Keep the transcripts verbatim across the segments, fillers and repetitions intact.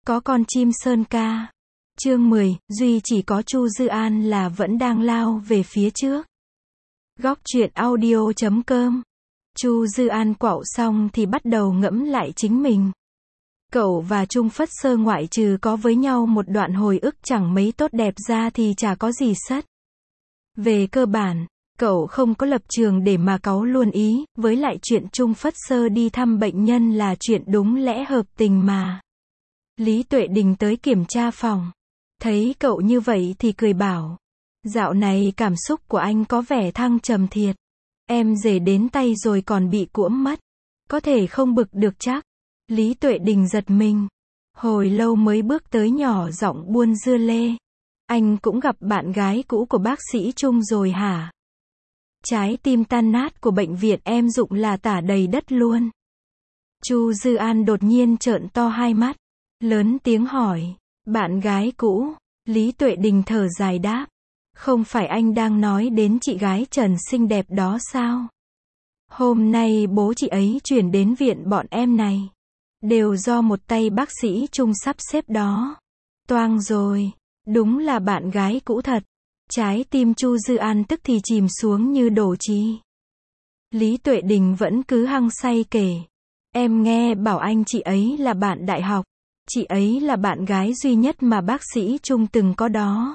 Có con chim sơn ca. Chương mười, duy chỉ có Chu Dư An là vẫn đang lao về phía trước. Góc truyện audio chấm com. Chu Dư An quạo xong thì bắt đầu ngẫm lại chính mình. Cậu và Trung Phất Sơ ngoại trừ có với nhau một đoạn hồi ức chẳng mấy tốt đẹp ra thì chả có gì sất. Về cơ bản, cậu không có lập trường để mà cáu luôn ý, với lại chuyện Trung Phất Sơ đi thăm bệnh nhân là chuyện đúng lẽ hợp tình mà. Lý Tuệ Đình tới kiểm tra phòng. Thấy cậu như vậy thì cười bảo. Dạo này cảm xúc của anh có vẻ thăng trầm thiệt. Em rể đến tay rồi còn bị cuỗm mất. Có thể không bực được chắc. Lý Tuệ Đình giật mình. Hồi lâu mới bước tới nhỏ giọng buôn dưa lê. Anh cũng gặp bạn gái cũ của bác sĩ Trung rồi hả? Trái tim tan nát của bệnh viện em dụng là tả đầy đất luôn. Chu Dư An đột nhiên trợn to hai mắt. Lớn tiếng hỏi. Bạn gái cũ? Lý Tuệ Đình thở dài đáp. Không phải anh đang nói đến chị gái Trần xinh đẹp đó sao? Hôm nay bố chị ấy chuyển đến viện bọn em này. Đều do một tay bác sĩ Trung sắp xếp đó. Toang rồi. Đúng là bạn gái cũ thật. Trái tim Chu Dư An tức thì chìm xuống như đổ chi. Lý Tuệ Đình vẫn cứ hăng say kể. Em nghe bảo anh chị ấy là bạn đại học. Chị ấy là bạn gái duy nhất mà bác sĩ Trung từng có đó.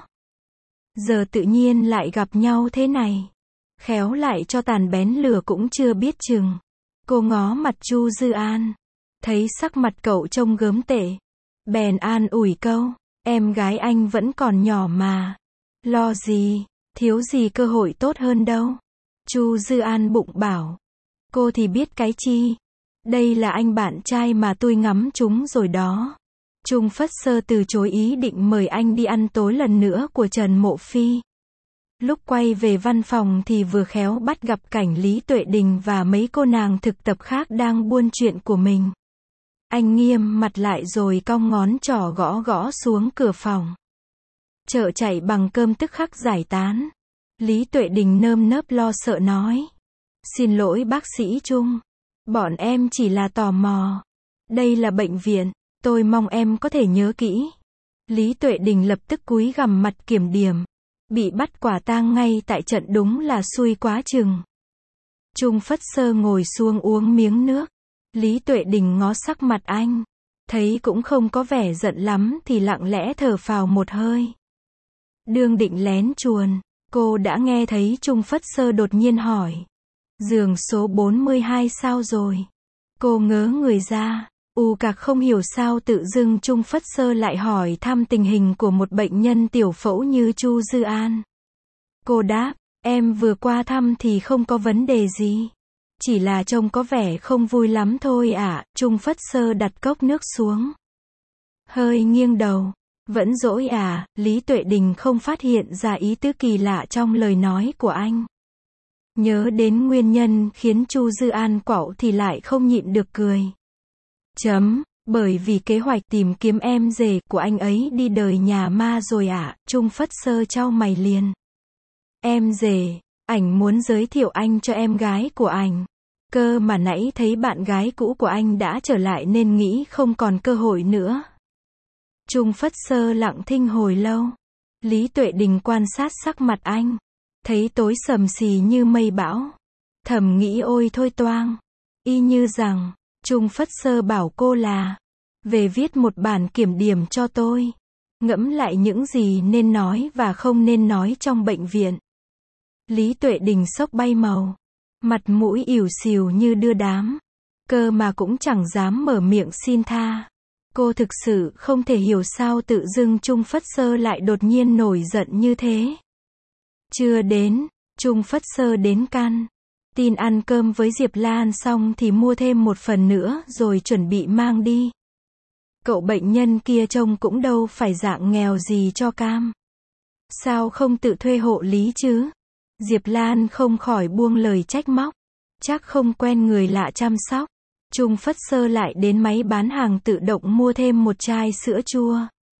Giờ tự nhiên lại gặp nhau thế này. Khéo lại cho tàn bén lửa cũng chưa biết chừng. Cô ngó mặt Chu Dư An. Thấy sắc mặt cậu trông gớm tệ. Bèn an ủi câu. Em gái anh vẫn còn nhỏ mà. Lo gì, thiếu gì cơ hội tốt hơn đâu. Chu Dư An bụng bảo. Cô thì biết cái chi. Đây là anh bạn trai mà tôi ngắm chúng rồi đó. Trung Phất Sơ từ chối ý định mời anh đi ăn tối lần nữa của Trần Mộ Phi. Lúc quay về văn phòng thì vừa khéo bắt gặp cảnh Lý Tuệ Đình và mấy cô nàng thực tập khác đang buôn chuyện của mình. Anh nghiêm mặt lại rồi cong ngón trỏ gõ gõ xuống cửa phòng. Chợ chạy bằng cơm tức khắc giải tán. Lý Tuệ Đình nơm nớp lo sợ nói. Xin lỗi bác sĩ Trung. Bọn em chỉ là tò mò. Đây là bệnh viện. Tôi mong em có thể nhớ kỹ. Lý Tuệ Đình lập tức cúi gằm mặt kiểm điểm. Bị bắt quả tang ngay tại trận đúng là xui quá chừng. Trung Phất Sơ ngồi xuống uống miếng nước. Lý Tuệ Đình ngó sắc mặt anh. Thấy cũng không có vẻ giận lắm thì lặng lẽ thở phào một hơi. Đương định lén chuồn, cô đã nghe thấy Trung Phất Sơ đột nhiên hỏi. Giường số bốn mươi hai sao rồi? Cô ngớ người ra. U cạc không hiểu sao tự dưng Trung Phất Sơ lại hỏi thăm tình hình của một bệnh nhân tiểu phẫu như Chu Dư An. Cô đáp, em vừa qua thăm thì không có vấn đề gì. Chỉ là trông có vẻ không vui lắm thôi ạ. À. Trung Phất Sơ đặt cốc nước xuống. Hơi nghiêng đầu. Vẫn dỗi à, Lý Tuệ Đình không phát hiện ra ý tứ kỳ lạ trong lời nói của anh. Nhớ đến nguyên nhân khiến Chu Dư An quạo thì lại không nhịn được cười. Chấm, bởi vì kế hoạch tìm kiếm em rể của anh ấy đi đời nhà ma rồi ạ. À. Trung Phất Sơ chau mày liền. Em rể, ảnh muốn giới thiệu anh cho em gái của ảnh. Cơ mà nãy thấy bạn gái cũ của anh đã trở lại nên nghĩ không còn cơ hội nữa. Trung Phất Sơ lặng thinh hồi lâu. Lý Tuệ Đình quan sát sắc mặt anh. Thấy tối sầm xì như mây bão. Thầm nghĩ ôi thôi toang. Y như rằng, Trung Phất Sơ bảo cô là, về viết một bản kiểm điểm cho tôi. Ngẫm lại những gì nên nói và không nên nói trong bệnh viện. Lý Tuệ Đình sốc bay màu. Mặt mũi ỉu xìu như đưa đám. Cơ mà cũng chẳng dám mở miệng xin tha. Cô thực sự không thể hiểu sao tự dưng Trung Phất Sơ lại đột nhiên nổi giận như thế. Chưa đến, Trung Phất Sơ đến căn. Tin ăn cơm với Diệp Lan xong thì mua thêm một phần nữa rồi chuẩn bị mang đi. Cậu bệnh nhân kia trông cũng đâu phải dạng nghèo gì cho cam. Sao không tự thuê hộ lý chứ? Diệp Lan không khỏi buông lời trách móc. Chắc không quen người lạ chăm sóc. Trung Phất Sơ lại đến máy bán hàng tự động mua thêm một chai sữa chua.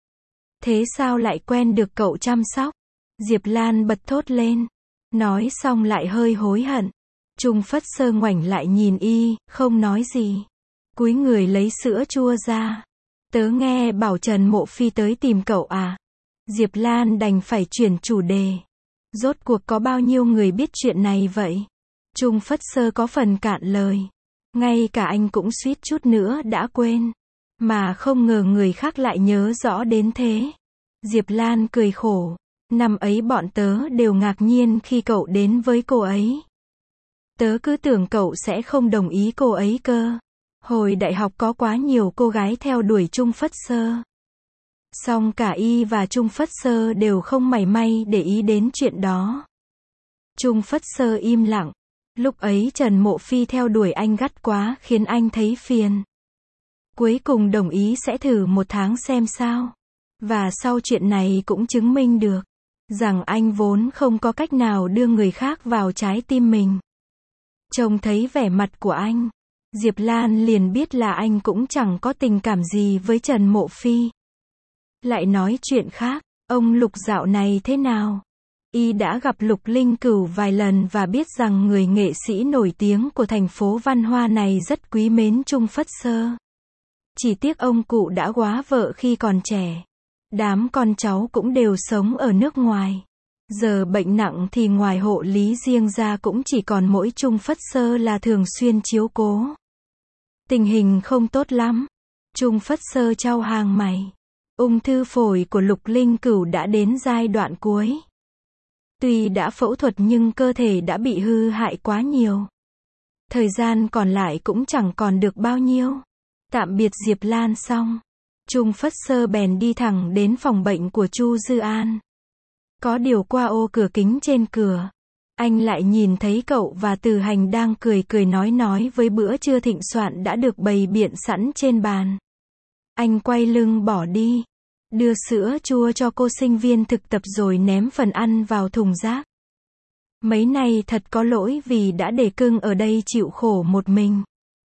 Thế sao lại quen được cậu chăm sóc? Diệp Lan bật thốt lên. Nói xong lại hơi hối hận. Trung Phất Sơ ngoảnh lại nhìn y, không nói gì. Cúi người lấy sữa chua ra. Tớ nghe bảo Trần Mộ Phi tới tìm cậu à? Diệp Lan đành phải chuyển chủ đề. Rốt cuộc có bao nhiêu người biết chuyện này vậy? Trung Phất Sơ có phần cạn lời. Ngay cả anh cũng suýt chút nữa đã quên. Mà không ngờ người khác lại nhớ rõ đến thế. Diệp Lan cười khổ. Năm ấy bọn tớ đều ngạc nhiên khi cậu đến với cô ấy. Tớ cứ tưởng cậu sẽ không đồng ý cô ấy cơ. Hồi đại học có quá nhiều cô gái theo đuổi Trung Phất Sơ. Song cả y và Trung Phất Sơ đều không mảy may để ý đến chuyện đó. Trung Phất Sơ im lặng. Lúc ấy Trần Mộ Phi theo đuổi anh gắt quá khiến anh thấy phiền. Cuối cùng đồng ý sẽ thử một tháng xem sao. Và sau chuyện này cũng chứng minh được rằng anh vốn không có cách nào đưa người khác vào trái tim mình. Trông thấy vẻ mặt của anh, Diệp Lan liền biết là anh cũng chẳng có tình cảm gì với Trần Mộ Phi. Lại nói chuyện khác, ông Lục dạo này thế nào? Y đã gặp Lục Linh Cửu vài lần và biết rằng người nghệ sĩ nổi tiếng của thành phố văn hoa này rất quý mến Trung Phất Sơ. Chỉ tiếc ông cụ đã góa vợ khi còn trẻ. Đám con cháu cũng đều sống ở nước ngoài. Giờ bệnh nặng thì ngoài hộ lý riêng ra cũng chỉ còn mỗi Trung Phất Sơ là thường xuyên chiếu cố. Tình hình không tốt lắm. Trung Phất Sơ chau hàng mày. Ung thư phổi của Lục Linh Cửu đã đến giai đoạn cuối. Tuy đã phẫu thuật nhưng cơ thể đã bị hư hại quá nhiều. Thời gian còn lại cũng chẳng còn được bao nhiêu. Tạm biệt Diệp Lan xong, Trung Phất Sơ bèn đi thẳng đến phòng bệnh của Chu Dư An. Có điều qua ô cửa kính trên cửa, anh lại nhìn thấy cậu và Từ Hành đang cười cười nói nói với bữa trưa thịnh soạn đã được bày biện sẵn trên bàn. Anh quay lưng bỏ đi, đưa sữa chua cho cô sinh viên thực tập rồi ném phần ăn vào thùng rác. Mấy này thật có lỗi vì đã để cưng ở đây chịu khổ một mình.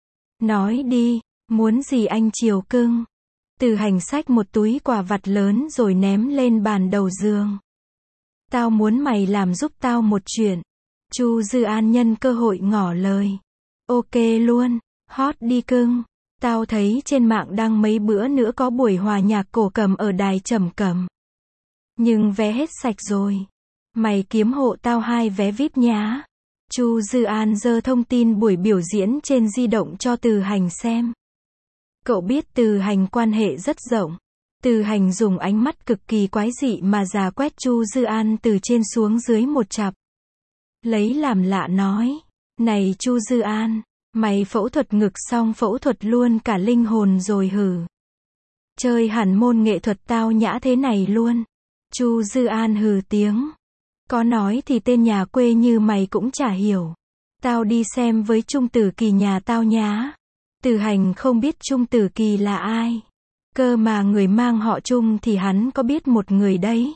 Nói đi, muốn gì anh chiều cưng? Từ Hành xách một túi quà vặt lớn rồi ném lên bàn đầu giường. Tao muốn mày làm giúp tao một chuyện. Chu Dư An nhân cơ hội ngỏ lời. Ok luôn, hot đi cưng. Tao thấy trên mạng đăng mấy bữa nữa có buổi hòa nhạc cổ cầm ở đài Trầm Cẩm. Nhưng vé hết sạch rồi. Mày kiếm hộ tao hai vé vi ai pi nhá. Chu Dư An giơ thông tin buổi biểu diễn trên di động cho Từ Hành xem. Cậu biết Từ Hành quan hệ rất rộng. Từ Hành dùng ánh mắt cực kỳ quái dị mà dò quét Chu Dư An từ trên xuống dưới một chặp. Lấy làm lạ nói. Này Chu Dư An, mày phẫu thuật ngực xong phẫu thuật luôn cả linh hồn rồi hử? Chơi hẳn môn nghệ thuật tao nhã thế này luôn. Chu Dư An hừ tiếng. Có nói thì tên nhà quê như mày cũng chả hiểu. Tao đi xem với Trung Tử Kỳ nhà tao nhá. Từ Hành không biết Trung Tử Kỳ là ai. Cơ mà người mang họ Trung thì hắn có biết một người đấy.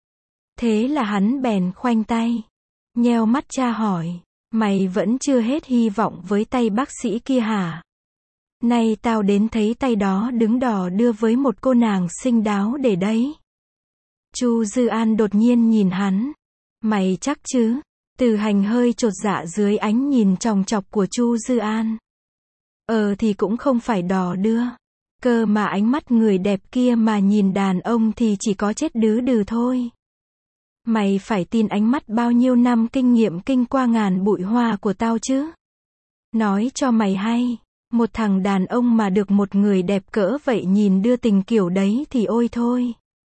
Thế là hắn bèn khoanh tay. Nheo mắt tra hỏi. Mày vẫn chưa hết hy vọng với tay bác sĩ kia hả? Nay tao đến thấy tay đó đứng đò đưa với một cô nàng xinh đáo để đấy. Chu Dư An đột nhiên nhìn hắn. Mày chắc chứ? Từ Hành hơi chột dạ dưới ánh nhìn chòng chọc của Chu Dư An. Ờ thì cũng không phải đò đưa. Cơ mà ánh mắt người đẹp kia mà nhìn đàn ông thì chỉ có chết đứ đừ thôi. Mày phải tin ánh mắt bao nhiêu năm kinh nghiệm kinh qua ngàn bụi hoa của tao chứ. Nói cho mày hay, một thằng đàn ông mà được một người đẹp cỡ vậy nhìn đưa tình kiểu đấy thì ôi thôi.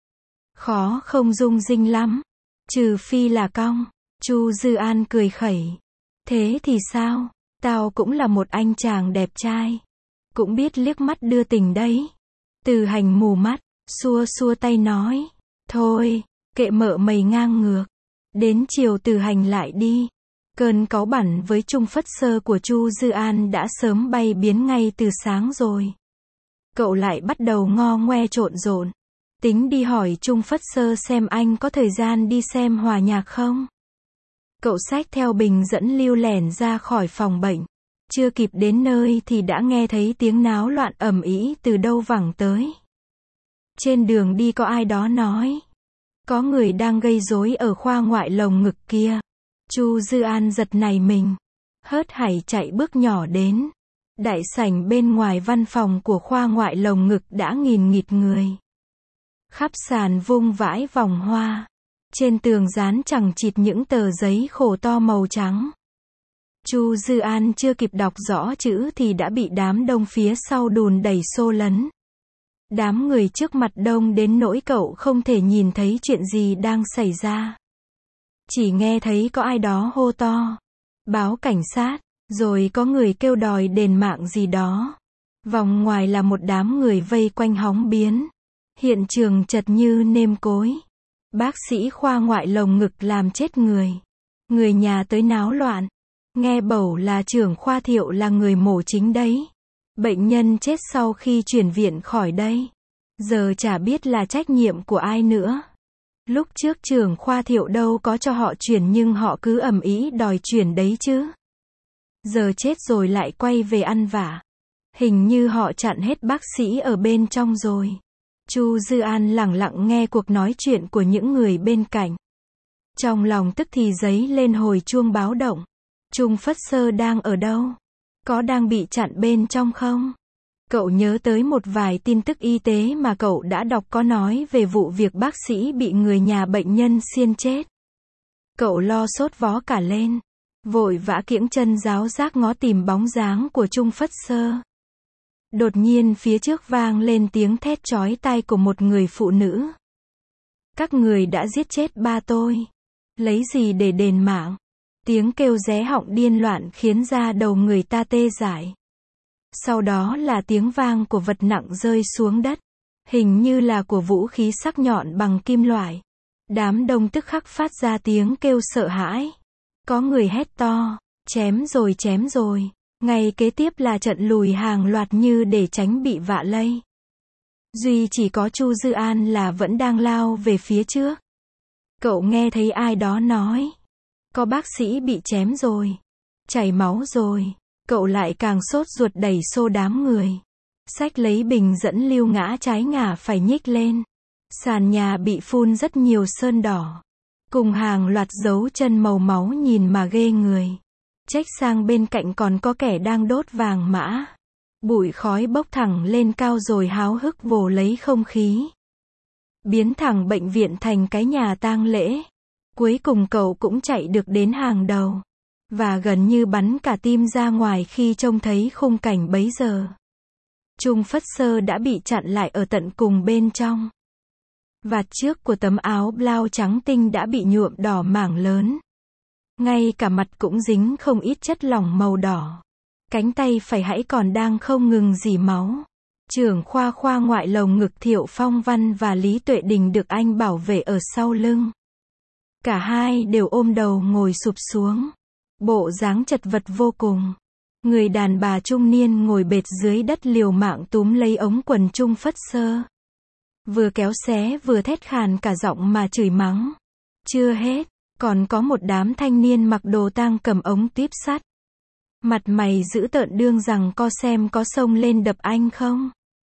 Khó không dung dinh lắm. Trừ phi là cong. Chu Dư An cười khẩy. Thế thì sao? Tao cũng là một anh chàng đẹp trai. Cũng biết liếc mắt đưa tình đấy. Từ Hành mù mắt, xua xua tay nói. Thôi, kệ mợ mày ngang ngược. Đến chiều Từ Hành lại đi. Cơn cáu bẳn với Trung Phất Sơ của Chu Dư An đã sớm bay biến ngay từ sáng rồi. Cậu lại bắt đầu ngo ngoe trộn rộn. Tính đi hỏi Trung Phất Sơ xem anh có thời gian đi xem hòa nhạc không. Cậu xách theo bình dẫn lưu lẻn ra khỏi phòng bệnh. Chưa kịp đến nơi thì đã nghe thấy tiếng náo loạn ầm ĩ từ đâu vẳng tới. Trên đường đi có ai đó nói. Có người đang gây rối ở khoa ngoại lồng ngực kia. Chu Dư An giật nảy mình. Hớt hải chạy bước nhỏ đến. Đại sảnh bên ngoài văn phòng của khoa ngoại lồng ngực đã nghìn nghịt người. Khắp sàn vung vãi vòng hoa. Trên tường dán chằng chịt những tờ giấy khổ to màu trắng. Chu Dư An chưa kịp đọc rõ chữ thì đã bị đám đông phía sau đùn đẩy xô lấn. Đám người trước mặt đông đến nỗi cậu không thể nhìn thấy chuyện gì đang xảy ra. Chỉ nghe thấy có ai đó hô to. Báo cảnh sát, rồi có người kêu đòi đền mạng gì đó. Vòng ngoài là một đám người vây quanh hóng biến. Hiện trường chật như nêm cối. Bác sĩ khoa ngoại lồng ngực làm chết người. Người nhà tới náo loạn. Nghe bầu là trưởng khoa Thiệu là người mổ chính đấy. Bệnh nhân chết sau khi chuyển viện khỏi đây. Giờ chả biết là trách nhiệm của ai nữa. Lúc trước trưởng khoa Thiệu đâu có cho họ chuyển nhưng họ cứ ầm ĩ đòi chuyển đấy chứ. Giờ chết rồi lại quay về ăn vạ. Hình như họ chặn hết bác sĩ ở bên trong rồi. Chu Dư An lẳng lặng nghe cuộc nói chuyện của những người bên cạnh. Trong lòng tức thì giấy lên hồi chuông báo động. Trung Phất Sơ đang ở đâu? Có đang bị chặn bên trong không? Cậu nhớ tới một vài tin tức y tế mà cậu đã đọc có nói về vụ việc bác sĩ bị người nhà bệnh nhân xiên chết. Cậu lo sốt vó cả lên. Vội vã kiễng chân ráo rác ngó tìm bóng dáng của Trung Phất Sơ. Đột nhiên phía trước vang lên tiếng thét chói tai của một người phụ nữ. Các người đã giết chết ba tôi. Lấy gì để đền mạng? Tiếng kêu ré họng điên loạn khiến da đầu người ta tê dại. Sau đó là tiếng vang của vật nặng rơi xuống đất. Hình như là của vũ khí sắc nhọn bằng kim loại. Đám đông tức khắc phát ra tiếng kêu sợ hãi. Có người hét to, chém rồi chém rồi. Ngay kế tiếp là trận lùi hàng loạt như để tránh bị vạ lây. Duy chỉ có Chu Dư An là vẫn đang lao về phía trước. Cậu nghe thấy ai đó nói. Có bác sĩ bị chém rồi. Chảy máu rồi. Cậu lại càng sốt ruột đẩy xô đám người. Xách lấy bình dẫn lưu ngã trái ngả phải nhích lên. Sàn nhà bị phun rất nhiều sơn đỏ. Cùng hàng loạt dấu chân màu máu nhìn mà ghê người. Trách sang bên cạnh còn có kẻ đang đốt vàng mã. Bụi khói bốc thẳng lên cao rồi háo hức vồ lấy không khí. Biến thẳng bệnh viện thành cái nhà tang lễ. Cuối cùng cậu cũng chạy được đến hàng đầu. Và gần như bắn cả tim ra ngoài khi trông thấy khung cảnh bấy giờ. Trung Phất Sơ đã bị chặn lại ở tận cùng bên trong. Vạt trước của tấm áo blau trắng tinh đã bị nhuộm đỏ mảng lớn. Ngay cả mặt cũng dính không ít chất lỏng màu đỏ. Cánh tay phải hãy còn đang không ngừng rỉ máu. Trưởng khoa khoa ngoại lồng ngực Thiệu Phong Văn và Lý Tuệ Đình được anh bảo vệ ở sau lưng. Cả hai đều ôm đầu ngồi sụp xuống. Bộ dáng chật vật vô cùng. Người đàn bà trung niên ngồi bệt dưới đất liều mạng túm lấy ống quần Trung Phất Sơ. Vừa kéo xé vừa thét khàn cả giọng mà chửi mắng. Chưa hết, còn có một đám thanh niên mặc đồ tang cầm ống tuyếp sắt. Mặt mày dữ tợn đương rằng co xem có xông lên đập anh không.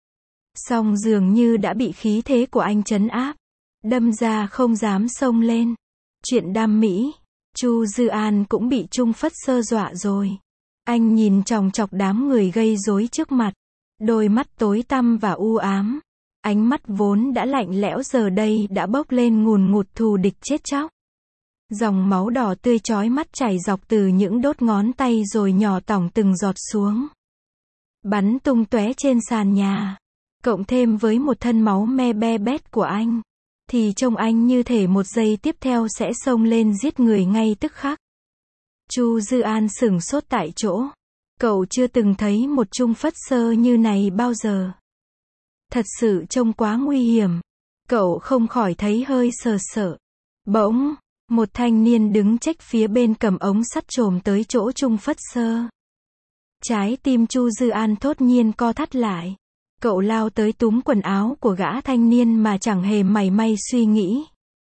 Song dường như đã bị khí thế của anh trấn áp. Đâm ra không dám xông lên. Chuyện đam mỹ, Chu Dư An cũng bị Trung Phất Sơ dọa rồi. Anh nhìn chòng chọc đám người gây rối trước mặt. Đôi mắt tối tăm và u ám. Ánh mắt vốn đã lạnh lẽo giờ đây đã bốc lên ngùn ngụt thù địch chết chóc. Dòng máu đỏ tươi chói mắt chảy dọc từ những đốt ngón tay rồi nhỏ tỏng từng giọt xuống. Bắn tung tóe trên sàn nhà. Cộng thêm với một thân máu me be bét của anh. Thì trông anh như thể một giây tiếp theo sẽ xông lên giết người ngay tức khắc. Chu Dư An sửng sốt tại chỗ. Cậu chưa từng thấy một Trung Phất Sơ như này bao giờ. Thật sự trông quá nguy hiểm. Cậu không khỏi thấy hơi sờ sợ. Bỗng, một thanh niên đứng chếch phía bên cầm ống sắt chồm tới chỗ Trung Phất Sơ. Trái tim Chu Dư An thốt nhiên co thắt lại. Cậu lao tới túm quần áo của gã thanh niên mà chẳng hề mảy may suy nghĩ.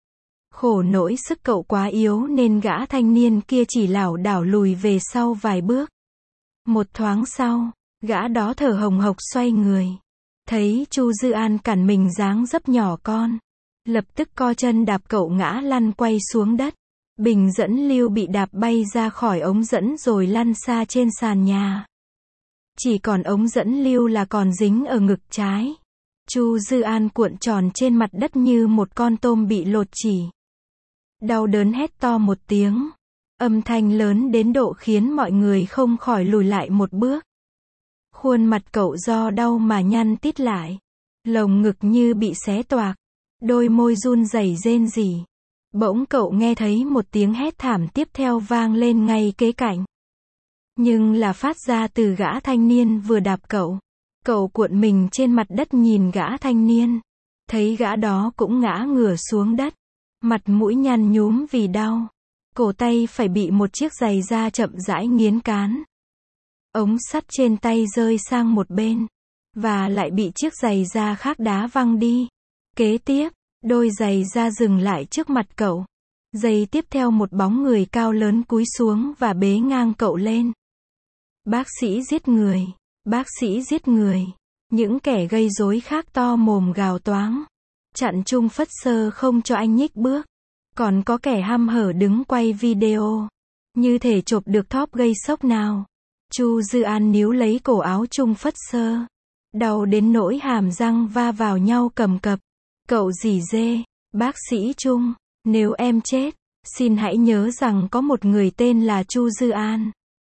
Khổ nỗi sức cậu quá yếu nên gã thanh niên kia chỉ lảo đảo lùi về sau vài bước. Một thoáng sau, gã đó thở hồng hộc xoay người. Thấy Chu Dư An cản mình dáng dấp nhỏ con. Lập tức co chân đạp cậu ngã lăn quay xuống đất. Bình dẫn lưu bị đạp bay ra khỏi ống dẫn rồi lăn xa trên sàn nhà. Chỉ còn ống dẫn lưu là còn dính ở ngực trái. Chu Dư An cuộn tròn trên mặt đất như một con tôm bị lột chỉ. Đau đớn hét to một tiếng. Âm thanh lớn đến độ khiến mọi người không khỏi lùi lại một bước. Khuôn mặt cậu do đau mà nhăn tít lại. Lồng ngực như bị xé toạc. Đôi môi run rẩy rên rỉ. Bỗng cậu nghe thấy một tiếng hét thảm tiếp theo vang lên ngay kế cạnh. Nhưng là phát ra từ gã thanh niên vừa đạp cậu. Cậu cuộn mình trên mặt đất nhìn gã thanh niên. Thấy gã đó cũng ngã ngửa xuống đất. Mặt mũi nhăn nhúm vì đau. Cổ tay phải bị một chiếc giày da chậm rãi nghiến cán. Ống sắt trên tay rơi sang một bên. Và lại bị chiếc giày da khác đá văng đi. Kế tiếp, đôi giày da dừng lại trước mặt cậu. Giây tiếp theo một bóng người cao lớn cúi xuống và bế ngang cậu lên. Bác sĩ giết người. Bác sĩ giết người. Những kẻ gây rối khác to mồm gào toáng. Chặn Trung Phất Sơ không cho anh nhích bước. Còn có kẻ hăm hở đứng quay video. Như thể chộp được thóp gây sốc nào. Chu Dư An níu lấy cổ áo Trung Phất Sơ. Đau đến nỗi hàm răng va vào nhau cầm cập. Cậu rỉ rê. Bác sĩ Trung, nếu em chết, xin hãy nhớ rằng có một người tên là Chu Dư An.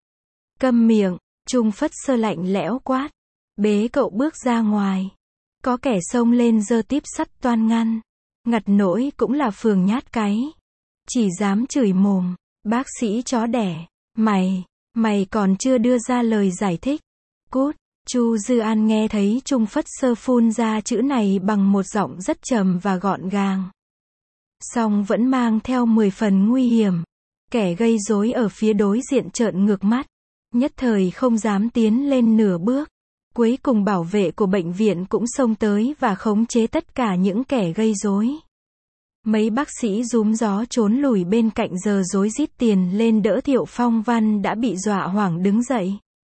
Câm miệng, Trung Phất Sơ lạnh lẽo quát. Bế cậu bước ra ngoài. Có kẻ xông lên giơ típ sắt toan ngăn. Ngặt nỗi cũng là phường nhát cái. Chỉ dám chửi mồm. Bác sĩ chó đẻ. Mày, mày còn chưa đưa ra lời giải thích. Cút. Chu Dư An nghe thấy Trung Phất Sơ phun ra chữ này bằng một giọng rất trầm và gọn gàng. Song vẫn mang theo mười phần nguy hiểm. Kẻ gây rối ở phía đối diện trợn ngược mắt. Nhất thời không dám tiến lên nửa bước. Cuối cùng bảo vệ của bệnh viện cũng xông tới và khống chế tất cả những kẻ gây rối. Mấy bác sĩ rúm gió trốn lùi bên cạnh giờ rối rít tiền lên đỡ Thiệu Phong Văn đã bị dọa hoảng đứng dậy.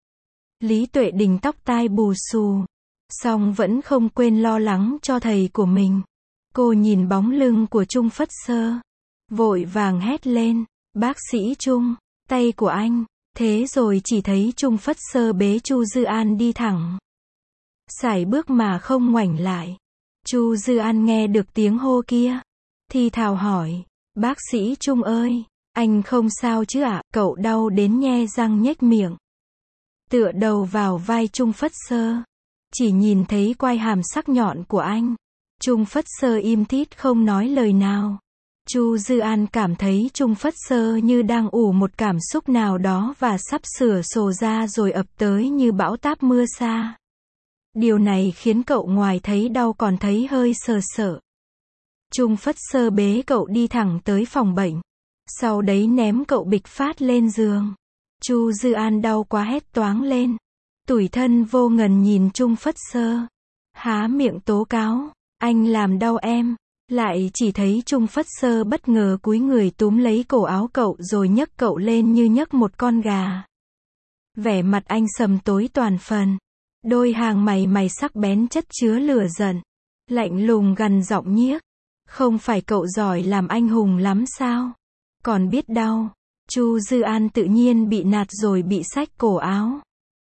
Lý Tuệ Đình tóc tai bù xù. Song vẫn không quên lo lắng cho thầy của mình. Cô nhìn bóng lưng của Trung Phất Sơ. Vội vàng hét lên. Bác sĩ Trung, tay của anh. Thế rồi chỉ thấy Trung Phất Sơ bế Chu Dư An đi thẳng. Sải bước mà không ngoảnh lại. Chu Dư An nghe được tiếng hô kia. Thì thào hỏi. Bác sĩ Trung ơi, anh không sao chứ ạ? Cậu đau đến nhe răng nhếch miệng. Tựa đầu vào vai Trung Phất Sơ. Chỉ nhìn thấy quai hàm sắc nhọn của anh. Trung Phất Sơ im thít không nói lời nào. Chu Dư An cảm thấy Trung Phất Sơ như đang ủ một cảm xúc nào đó và sắp sửa sồ ra rồi ập tới như bão táp mưa sa. Điều này khiến cậu ngoài thấy đau còn thấy hơi sờ sợ. Trung Phất Sơ bế cậu đi thẳng tới phòng bệnh. Sau đấy ném cậu bịch phát lên giường. Chu Dư An đau quá hét toáng lên. Tủi thân vô ngần nhìn Trung Phất Sơ. Há miệng tố cáo. Anh làm đau em. Lại chỉ thấy Trung Phất Sơ bất ngờ cúi người túm lấy cổ áo cậu rồi nhấc cậu lên như nhấc một con gà. Vẻ mặt anh sầm tối toàn phần. Đôi hàng mày mày sắc bén chất chứa lửa giận. Lạnh lùng gằn giọng nhiếc. Không phải cậu giỏi làm anh hùng lắm sao? Còn biết đau. Chu Dư An tự nhiên bị nạt rồi bị xách cổ áo.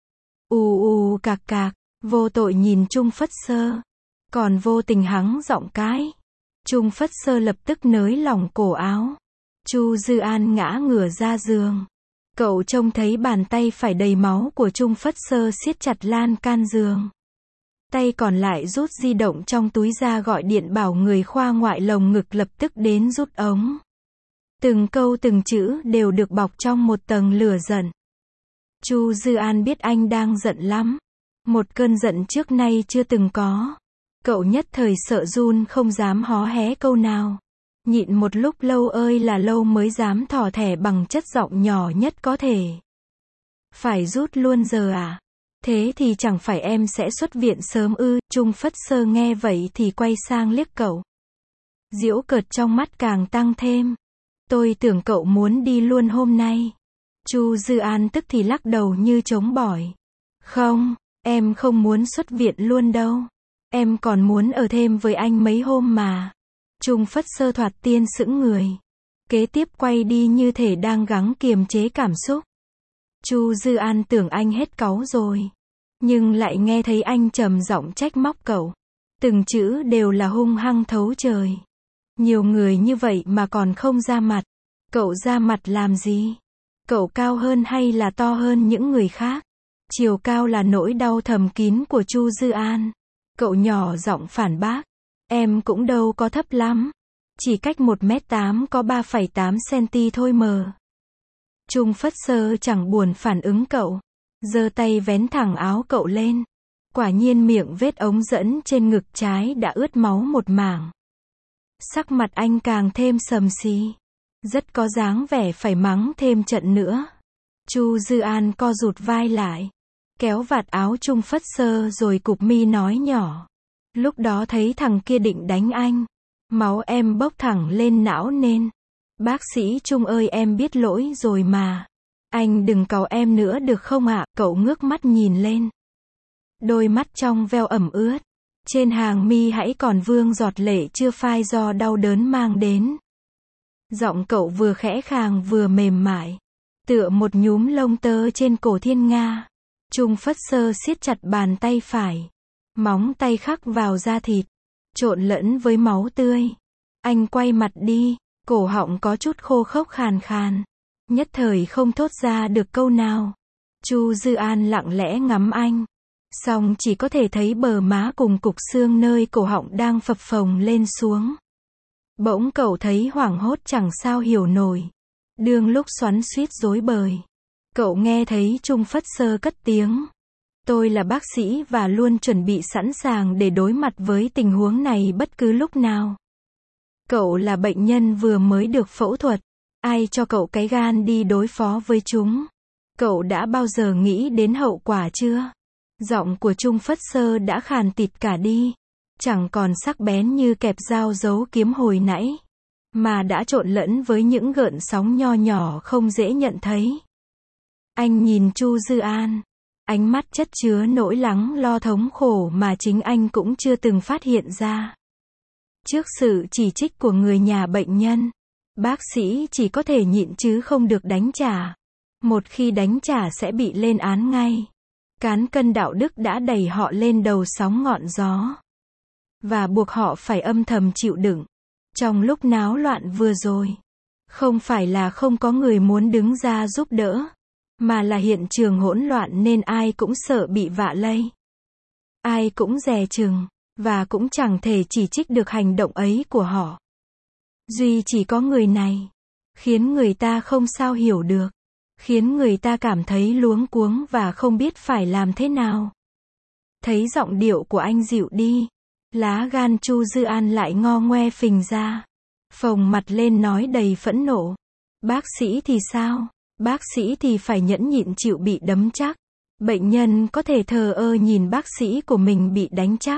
Ù ù cạc cạc. Vô tội nhìn Trung Phất Sơ. Còn vô tình hắng giọng cái. Trung Phất Sơ lập tức nới lỏng cổ áo. Chu Dư An ngã ngửa ra giường. Cậu trông thấy bàn tay phải đầy máu của Trung Phất Sơ siết chặt lan can giường. Tay còn lại rút di động trong túi ra gọi điện bảo người khoa ngoại lồng ngực lập tức đến rút ống. Từng câu từng chữ đều được bọc trong một tầng lửa giận. Chu Dư An biết anh đang giận lắm. Một cơn giận trước nay chưa từng có. Cậu nhất thời sợ run không dám hó hé câu nào. Nhịn một lúc lâu ơi là lâu mới dám thỏ thẻ bằng chất giọng nhỏ nhất có thể. Phải rút luôn giờ à? Thế thì chẳng phải em sẽ xuất viện sớm ư? Trung Phất Sơ nghe vậy thì quay sang liếc cậu. Giễu cợt trong mắt càng tăng thêm. Tôi tưởng cậu muốn đi luôn hôm nay. Chu Dư An tức thì lắc đầu như chống bỏi. Không, em không muốn xuất viện luôn đâu. Em còn muốn ở thêm với anh mấy hôm mà. Trung Phất Sơ thoạt tiên sững người. Kế tiếp quay đi như thể đang gắng kiềm chế cảm xúc. Chu Dư An tưởng anh hết cáu rồi. Nhưng lại nghe thấy anh trầm giọng trách móc cậu. Từng chữ đều là hung hăng thấu trời. Nhiều người như vậy mà còn không ra mặt. Cậu ra mặt làm gì? Cậu cao hơn hay là to hơn những người khác? Chiều cao là nỗi đau thầm kín của Chu Dư An. Cậu nhỏ giọng phản bác. Em cũng đâu có thấp lắm. Chỉ cách một mét tám có ba phẩy tám xăng-ti-mét thôi mờ. Trung Phất Sơ chẳng buồn phản ứng cậu. Giơ tay vén thẳng áo cậu lên. Quả nhiên miệng vết ống dẫn trên ngực trái đã ướt máu một mảng. Sắc mặt anh càng thêm sầm xì. Rất có dáng vẻ phải mắng thêm trận nữa. Chu Dư An co rụt vai lại. Kéo vạt áo Trung Phất Sơ rồi cụp mi nói nhỏ. Lúc đó thấy thằng kia định đánh anh. Máu em bốc thẳng lên não nên. Bác sĩ Trung ơi em biết lỗi rồi mà. Anh đừng càu em nữa được không ạ? Cậu ngước mắt nhìn lên. Đôi mắt trong veo ẩm ướt. Trên hàng mi hãy còn vương giọt lệ chưa phai do đau đớn mang đến. Giọng cậu vừa khẽ khàng vừa mềm mại. Tựa một nhúm lông tơ trên cổ thiên nga. Trung Phất Sơ siết chặt bàn tay phải. Móng tay khắc vào da thịt. Trộn lẫn với máu tươi. Anh quay mặt đi. Cổ họng có chút khô khốc khàn khàn. Nhất thời không thốt ra được câu nào. Chu Dư An lặng lẽ ngắm anh. Xong chỉ có thể thấy bờ má cùng cục xương nơi cổ họng đang phập phồng lên xuống. Bỗng cậu thấy hoảng hốt chẳng sao hiểu nổi. Đương lúc xoắn xuýt rối bời. Cậu nghe thấy Trung Phất Sơ cất tiếng. Tôi là bác sĩ và luôn chuẩn bị sẵn sàng để đối mặt với tình huống này bất cứ lúc nào. Cậu là bệnh nhân vừa mới được phẫu thuật. Ai cho cậu cái gan đi đối phó với chúng? Cậu đã bao giờ nghĩ đến hậu quả chưa? Giọng của Trung Phất Sơ đã khàn tịt cả đi. Chẳng còn sắc bén như kẹp dao giấu kiếm hồi nãy. Mà đã trộn lẫn với những gợn sóng nho nhỏ không dễ nhận thấy. Anh nhìn Chu Dư An. Ánh mắt chất chứa nỗi lắng lo thống khổ mà chính anh cũng chưa từng phát hiện ra. Trước sự chỉ trích của người nhà bệnh nhân, bác sĩ chỉ có thể nhịn chứ không được đánh trả. Một khi đánh trả sẽ bị lên án ngay. Cán cân đạo đức đã đẩy họ lên đầu sóng ngọn gió. Và buộc họ phải âm thầm chịu đựng. Trong lúc náo loạn vừa rồi. Không phải là không có người muốn đứng ra giúp đỡ. Mà là hiện trường hỗn loạn nên ai cũng sợ bị vạ lây. Ai cũng dè chừng. Và cũng chẳng thể chỉ trích được hành động ấy của họ. Duy chỉ có người này. Khiến người ta không sao hiểu được. Khiến người ta cảm thấy luống cuống và không biết phải làm thế nào. Thấy giọng điệu của anh dịu đi. Lá gan Chu Dư An lại ngo ngoe phình ra. Phồng mặt lên nói đầy phẫn nộ. Bác sĩ thì sao? Bác sĩ thì phải nhẫn nhịn chịu bị đấm chắc. Bệnh nhân có thể thờ ơ nhìn bác sĩ của mình bị đánh chắc.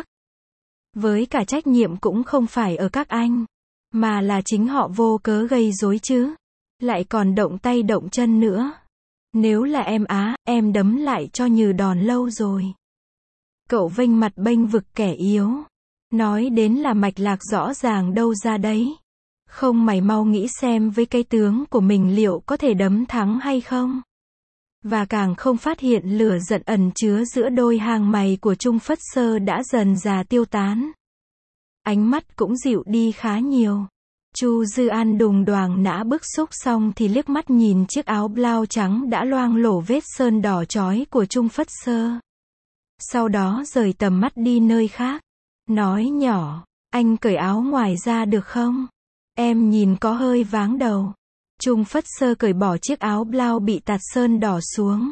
Với cả trách nhiệm cũng không phải ở các anh. Mà là chính họ vô cớ gây rối chứ. Lại còn động tay động chân nữa. Nếu là em á, em đấm lại cho như đòn lâu rồi. Cậu vênh mặt bênh vực kẻ yếu. Nói đến là mạch lạc rõ ràng đâu ra đấy. Không mày mau nghĩ xem với cái tướng của mình liệu có thể đấm thắng hay không. Và càng không phát hiện lửa giận ẩn chứa giữa đôi hàng mày của Trung Phất Sơ đã dần dà tiêu tán. Ánh mắt cũng dịu đi khá nhiều. Chu Dư An đùng đoàng nã bức xúc xong thì liếc mắt nhìn chiếc áo blau trắng đã loang lổ vết sơn đỏ chói của Trung Phất Sơ. Sau đó rời tầm mắt đi nơi khác. Nói nhỏ, anh cởi áo ngoài ra được không? Em nhìn có hơi váng đầu. Trung Phất Sơ cởi bỏ chiếc áo blau bị tạt sơn đỏ xuống.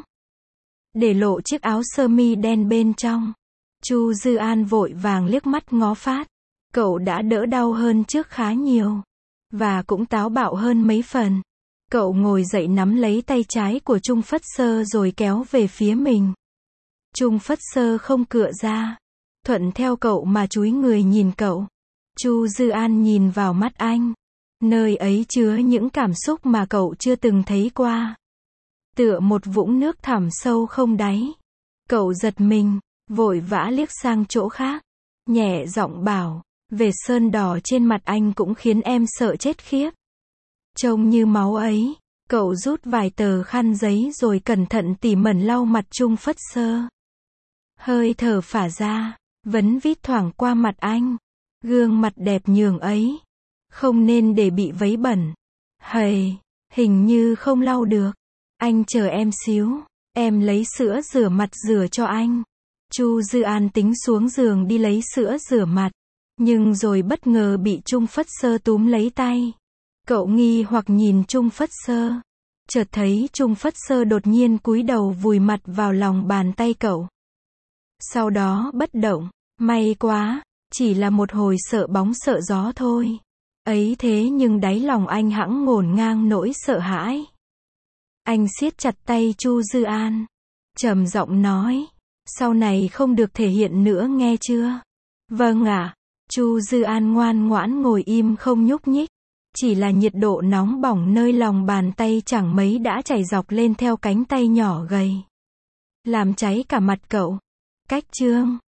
Để lộ chiếc áo sơ mi đen bên trong. Chu Dư An vội vàng liếc mắt ngó phát. Cậu đã đỡ đau hơn trước khá nhiều. Và cũng táo bạo hơn mấy phần. Cậu ngồi dậy nắm lấy tay trái của Trung Phất Sơ rồi kéo về phía mình. Trung Phất Sơ không cựa ra. Thuận theo cậu mà chúi người nhìn cậu. Chu Dư An nhìn vào mắt anh. Nơi ấy chứa những cảm xúc mà cậu chưa từng thấy qua. Tựa một vũng nước thẳm sâu không đáy. Cậu giật mình, vội vã liếc sang chỗ khác. Nhẹ giọng bảo, vệt sơn đỏ trên mặt anh cũng khiến em sợ chết khiếp. Trông như máu ấy. Cậu rút vài tờ khăn giấy rồi cẩn thận tỉ mẩn lau mặt Trung Phất Sơ. Hơi thở phả ra, vấn vít thoảng qua mặt anh. Gương mặt đẹp nhường ấy. Không nên để bị vấy bẩn. Hầy, hình như không lau được. Anh chờ em xíu. Em lấy sữa rửa mặt rửa cho anh. Chu Dư An tính xuống giường đi lấy sữa rửa mặt. Nhưng rồi bất ngờ bị Trung Phất Sơ túm lấy tay. Cậu nghi hoặc nhìn Trung Phất Sơ. Chợt thấy Trung Phất Sơ đột nhiên cúi đầu vùi mặt vào lòng bàn tay cậu. Sau đó bất động. May quá, chỉ là một hồi sợ bóng sợ gió thôi. Ấy thế nhưng đáy lòng anh hẵng ngổn ngang nỗi sợ hãi. Anh siết chặt tay Chu Dư An. Trầm giọng nói. Sau này không được thể hiện nữa nghe chưa? Vâng ạ. Chu Dư An ngoan ngoãn ngồi im không nhúc nhích. Chỉ là nhiệt độ nóng bỏng nơi lòng bàn tay chẳng mấy đã chảy dọc lên theo cánh tay nhỏ gầy. Làm cháy cả mặt cậu. Cách chương